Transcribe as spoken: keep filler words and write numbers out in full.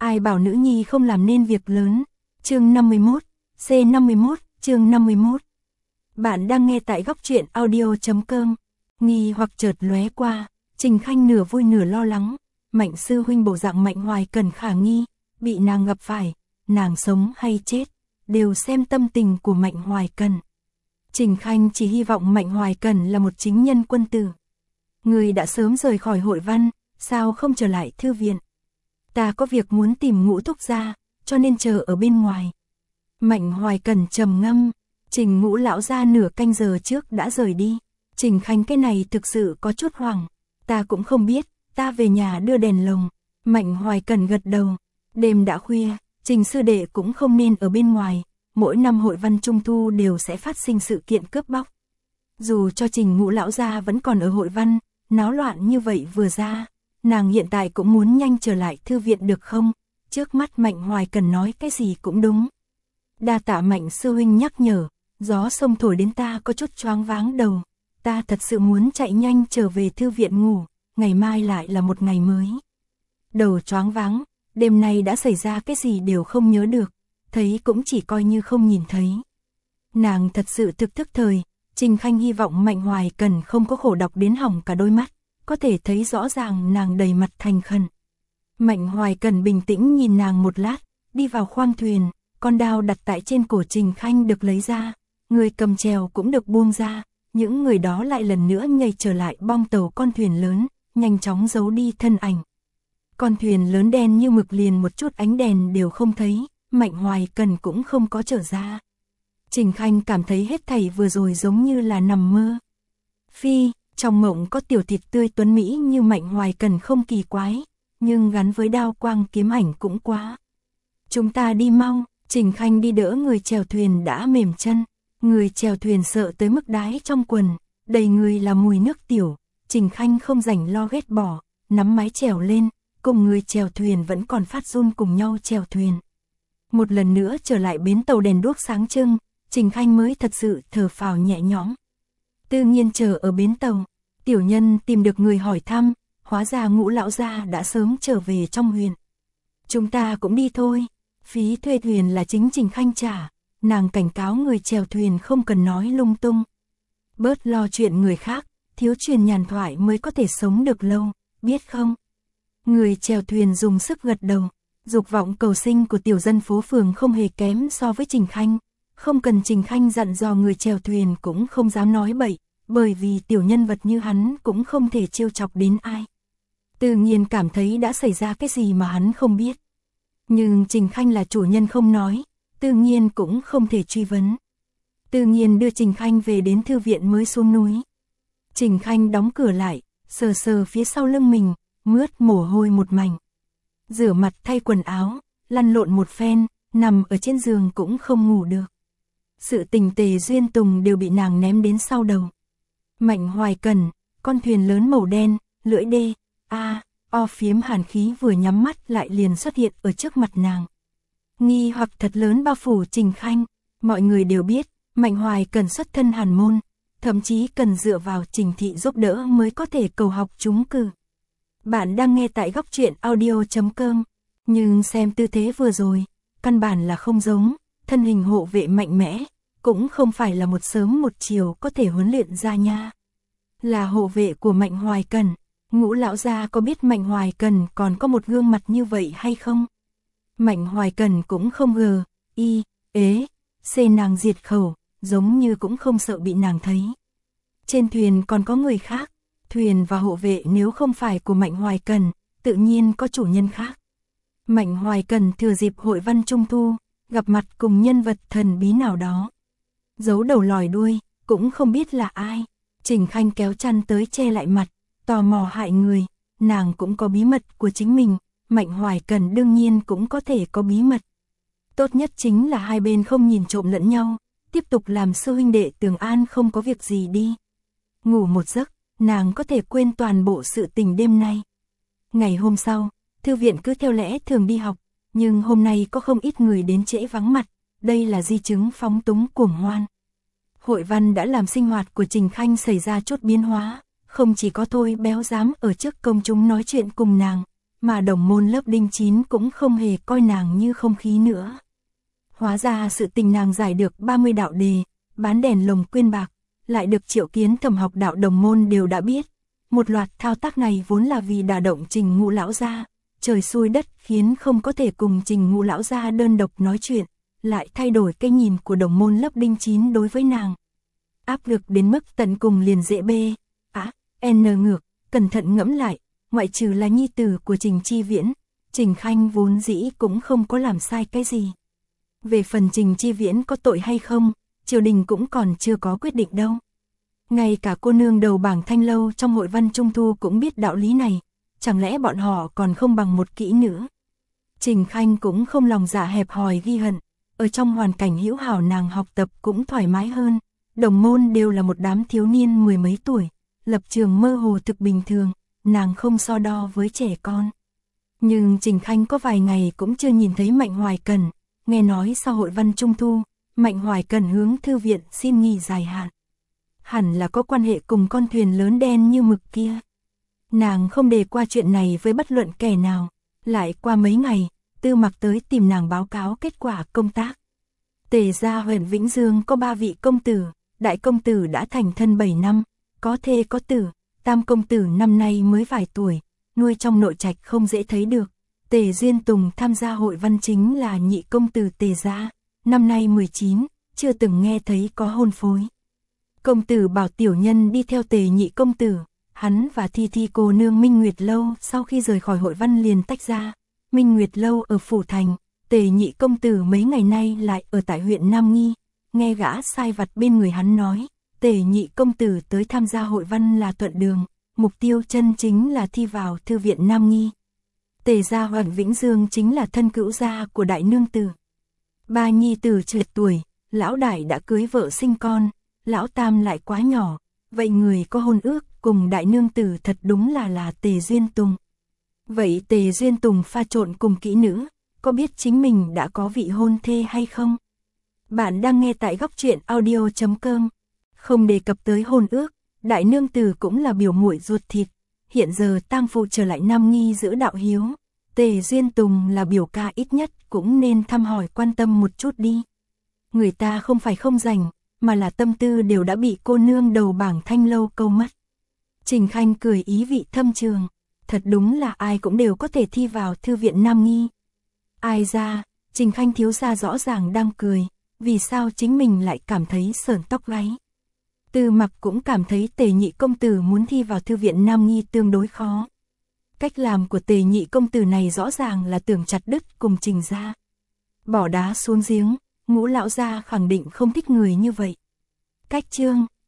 Ai bảo nữ nhi không làm nên việc lớn. Chương năm mươi mốt, C năm mươi mốt, chương năm mươi mốt. Bạn đang nghe tại góc truyện audio chấm com. Nghi hoặc chợt lóe qua, Trình Khanh nửa vui nửa lo lắng. Mạnh sư huynh bộ dạng Mạnh Hoài Cần khả nghi, bị nàng gặp phải, nàng sống hay chết, đều xem tâm tình của Mạnh Hoài Cần. Trình Khanh chỉ hy vọng Mạnh Hoài Cần là một chính nhân quân tử. Người đã sớm rời khỏi hội văn, sao không trở lại thư viện? Ta có việc muốn tìm Ngũ thúc gia, cho nên chờ ở bên ngoài. Mạnh Hoài Cần trầm ngâm, Trình Ngũ lão gia nửa canh giờ trước đã rời đi. Trình Khanh cái này thực sự có chút hoảng, ta cũng không biết, ta về nhà đưa đèn lồng. Mạnh Hoài Cần gật đầu, đêm đã khuya, Trình sư đệ cũng không nên ở bên ngoài, mỗi năm hội văn trung thu đều sẽ phát sinh sự kiện cướp bóc. Dù cho Trình Ngũ lão gia vẫn còn ở hội văn, náo loạn như vậy vừa ra, nàng hiện tại cũng muốn nhanh trở lại thư viện được không? Trước mắt Mạnh Hoài Cần nói cái gì cũng đúng. Đa tạ Mạnh sư huynh nhắc nhở, gió sông thổi đến ta có chút choáng váng đầu, ta thật sự muốn chạy nhanh trở về thư viện ngủ, ngày mai lại là một ngày mới. Đầu choáng váng, đêm nay đã xảy ra cái gì đều không nhớ được, thấy cũng chỉ coi như không nhìn thấy. Nàng thật sự thực thức thời, Trình Khanh hy vọng Mạnh Hoài Cần không có khổ độc đến hỏng cả đôi mắt, có thể thấy rõ ràng nàng đầy mặt thành khẩn. Mạnh Hoài Cần bình tĩnh nhìn nàng một lát, đi vào khoang thuyền, con đao đặt tại trên cổ Trình Khanh được lấy ra, người cầm chèo cũng được buông ra, những người đó lại lần nữa nhảy trở lại bong tàu con thuyền lớn, nhanh chóng giấu đi thân ảnh. Con thuyền lớn đen như mực liền một chút ánh đèn đều không thấy, Mạnh Hoài Cần cũng không có trở ra. Trình Khanh cảm thấy hết thảy vừa rồi giống như là nằm mơ. Phi, trong mộng có tiểu thịt tươi tuấn mỹ như Mạnh Hoài Cần không kỳ quái, nhưng gắn với đao quang kiếm ảnh cũng quá. Chúng ta đi mau, Trình Khanh đi đỡ người chèo thuyền đã mềm chân, người chèo thuyền sợ tới mức đái trong quần, đầy người là mùi nước tiểu, Trình Khanh không rảnh lo ghét bỏ, nắm mái chèo lên, cùng người chèo thuyền vẫn còn phát run cùng nhau chèo thuyền. Một lần nữa trở lại bến tàu đèn đuốc sáng trưng, Trình Khanh mới thật sự thở phào nhẹ nhõm. Tự nhiên chờ ở bến tàu, tiểu nhân tìm được người hỏi thăm, hóa ra Ngũ lão gia đã sớm trở về trong huyện. Chúng ta cũng đi thôi, phí thuê thuyền là chính Trình Khanh trả, nàng cảnh cáo người chèo thuyền không cần nói lung tung. Bớt lo chuyện người khác, thiếu truyền nhàn thoại mới có thể sống được lâu, biết không? Người chèo thuyền dùng sức gật đầu, dục vọng cầu sinh của tiểu dân phố phường không hề kém so với Trình Khanh. Không cần Trình Khanh dặn dò người chèo thuyền cũng không dám nói bậy, bởi vì tiểu nhân vật như hắn cũng không thể trêu chọc đến ai. Tự nhiên cảm thấy đã xảy ra cái gì mà hắn không biết. Nhưng Trình Khanh là chủ nhân không nói, tự nhiên cũng không thể truy vấn. Tự nhiên đưa Trình Khanh về đến thư viện mới xuống núi. Trình Khanh đóng cửa lại, sờ sờ phía sau lưng mình, mướt mồ hôi một mảnh. Rửa mặt thay quần áo, lăn lộn một phen, nằm ở trên giường cũng không ngủ được. Sự tình Tề Duyên Tùng đều bị nàng ném đến sau đầu. Mạnh Hoài Cần, con thuyền lớn màu đen, lưỡi đê, a, o phiếm hàn khí vừa nhắm mắt lại liền xuất hiện ở trước mặt nàng. Nghi hoặc thật lớn bao phủ Trình Khanh, mọi người đều biết, Mạnh Hoài Cần xuất thân hàn môn, thậm chí cần dựa vào Trình thị giúp đỡ mới có thể cầu học trúng cử. Bạn đang nghe tại góc truyện audio chấm com, nhưng xem tư thế vừa rồi, căn bản là không giống, thân hình hộ vệ mạnh mẽ, cũng không phải là một sớm một chiều có thể huấn luyện ra nha. Là hộ vệ của Mạnh Hoài Cần, Ngũ lão gia có biết Mạnh Hoài Cần còn có một gương mặt như vậy hay không? Mạnh Hoài Cần cũng không ngờ, y, ế, xê nàng diệt khẩu, giống như cũng không sợ bị nàng thấy. Trên thuyền còn có người khác, thuyền và hộ vệ nếu không phải của Mạnh Hoài Cần, tự nhiên có chủ nhân khác. Mạnh Hoài Cần thừa dịp hội văn trung thu, gặp mặt cùng nhân vật thần bí nào đó. Giấu đầu lòi đuôi, cũng không biết là ai. Trình Khanh kéo chăn tới che lại mặt, tò mò hại người, nàng cũng có bí mật của chính mình, Mạnh Hoài Cần đương nhiên cũng có thể có bí mật. Tốt nhất chính là hai bên không nhìn trộm lẫn nhau, tiếp tục làm sư huynh đệ Tường An không có việc gì đi. Ngủ một giấc, nàng có thể quên toàn bộ sự tình đêm nay. Ngày hôm sau, thư viện cứ theo lẽ thường đi học, nhưng hôm nay có không ít người đến trễ vắng mặt, đây là di chứng phóng túng cuồng hoan. Hội văn đã làm sinh hoạt của Trình Khanh xảy ra chút biến hóa, không chỉ có Thôi Béo dám ở trước công chúng nói chuyện cùng nàng, mà đồng môn lớp đinh chín cũng không hề coi nàng như không khí nữa. Hóa ra sự tình nàng giải được ba mươi đạo đề, bán đèn lồng quyên bạc, lại được Triệu Kiến thẩm học đạo đồng môn đều đã biết. Một loạt thao tác này vốn là vì đả động Trình Ngũ lão gia, trời xui đất khiến không có thể cùng Trình Ngũ lão gia đơn độc nói chuyện, lại thay đổi cái nhìn của đồng môn lớp đinh chín đối với nàng. Áp lực đến mức tận cùng liền dễ bê, á, à, n ngược, cẩn thận ngẫm lại, ngoại trừ là nhi tử của Trình Chi Viễn, Trình Khanh vốn dĩ cũng không có làm sai cái gì. Về phần Trình Chi Viễn có tội hay không, triều đình cũng còn chưa có quyết định đâu. Ngay cả cô nương đầu bảng Thanh Lâu trong hội văn trung thu cũng biết đạo lý này, chẳng lẽ bọn họ còn không bằng một kỹ nữa. Trình Khanh cũng không lòng dạ hẹp hòi ghi hận, ở trong hoàn cảnh hữu hảo nàng học tập cũng thoải mái hơn, đồng môn đều là một đám thiếu niên mười mấy tuổi, lập trường mơ hồ thực bình thường, nàng không so đo với trẻ con. Nhưng Trình Khanh có vài ngày cũng chưa nhìn thấy Mạnh Hoài Cần, nghe nói sau hội văn trung thu, Mạnh Hoài Cần hướng thư viện xin nghỉ dài hạn. Hẳn là có quan hệ cùng con thuyền lớn đen như mực kia. Nàng không đề qua chuyện này với bất luận kẻ nào, lại qua mấy ngày, Tư Mặc tới tìm nàng báo cáo kết quả công tác. Tề gia huyện Vĩnh Dương có ba vị công tử, đại công tử đã thành thân bảy năm, có thê có tử, tam công tử năm nay mới vài tuổi, nuôi trong nội trạch không dễ thấy được. Tề Duyên Tùng tham gia hội văn chính là nhị công tử Tề gia, năm nay mười chín, chưa từng nghe thấy có hôn phối. Công tử bảo tiểu nhân đi theo Tề nhị công tử, hắn và Thi Thi cô nương Minh Nguyệt Lâu sau khi rời khỏi hội văn liền tách ra. Minh Nguyệt Lâu ở Phủ Thành, Tề nhị công tử mấy ngày nay lại ở tại huyện Nam Nghi, nghe gã sai vặt bên người hắn nói, Tề nhị công tử tới tham gia hội văn là thuận đường, mục tiêu chân chính là thi vào thư viện Nam Nghi. Tề gia Hoàng Vĩnh Dương chính là thân cữu gia của đại nương tử. Ba nhi tử trượt tuổi, lão đại đã cưới vợ sinh con, lão tam lại quá nhỏ, vậy người có hôn ước cùng đại nương tử thật đúng là là Tề Duyên Tùng. Vậy Tề Duyên Tùng pha trộn cùng kỹ nữ, có biết chính mình đã có vị hôn thê hay không? Bạn đang nghe tại góc truyện audio chấm com. Không đề cập tới hôn ước, đại nương tử cũng là biểu muội ruột thịt. Hiện giờ tam phụ trở lại Nam Nghi giữ đạo hiếu, Tề Duyên Tùng là biểu ca ít nhất cũng nên thăm hỏi quan tâm một chút đi. Người ta không phải không rảnh, mà là tâm tư đều đã bị cô nương đầu bảng Thanh Lâu câu mất. Trình Khanh cười ý vị thâm trường, thật đúng là ai cũng đều có thể thi vào thư viện Nam Nghi. Ai ra, Trình Khanh thiếu gia rõ ràng đang cười, vì sao chính mình lại cảm thấy sởn tóc gáy. Tư Mặc cũng cảm thấy Tề nhị công tử muốn thi vào thư viện Nam Nghi tương đối khó. Cách làm của Tề nhị công tử này rõ ràng là tưởng chặt đứt cùng Trình gia. Bỏ đá xuống giếng, Ngũ lão gia khẳng định không thích người như vậy. Cách chương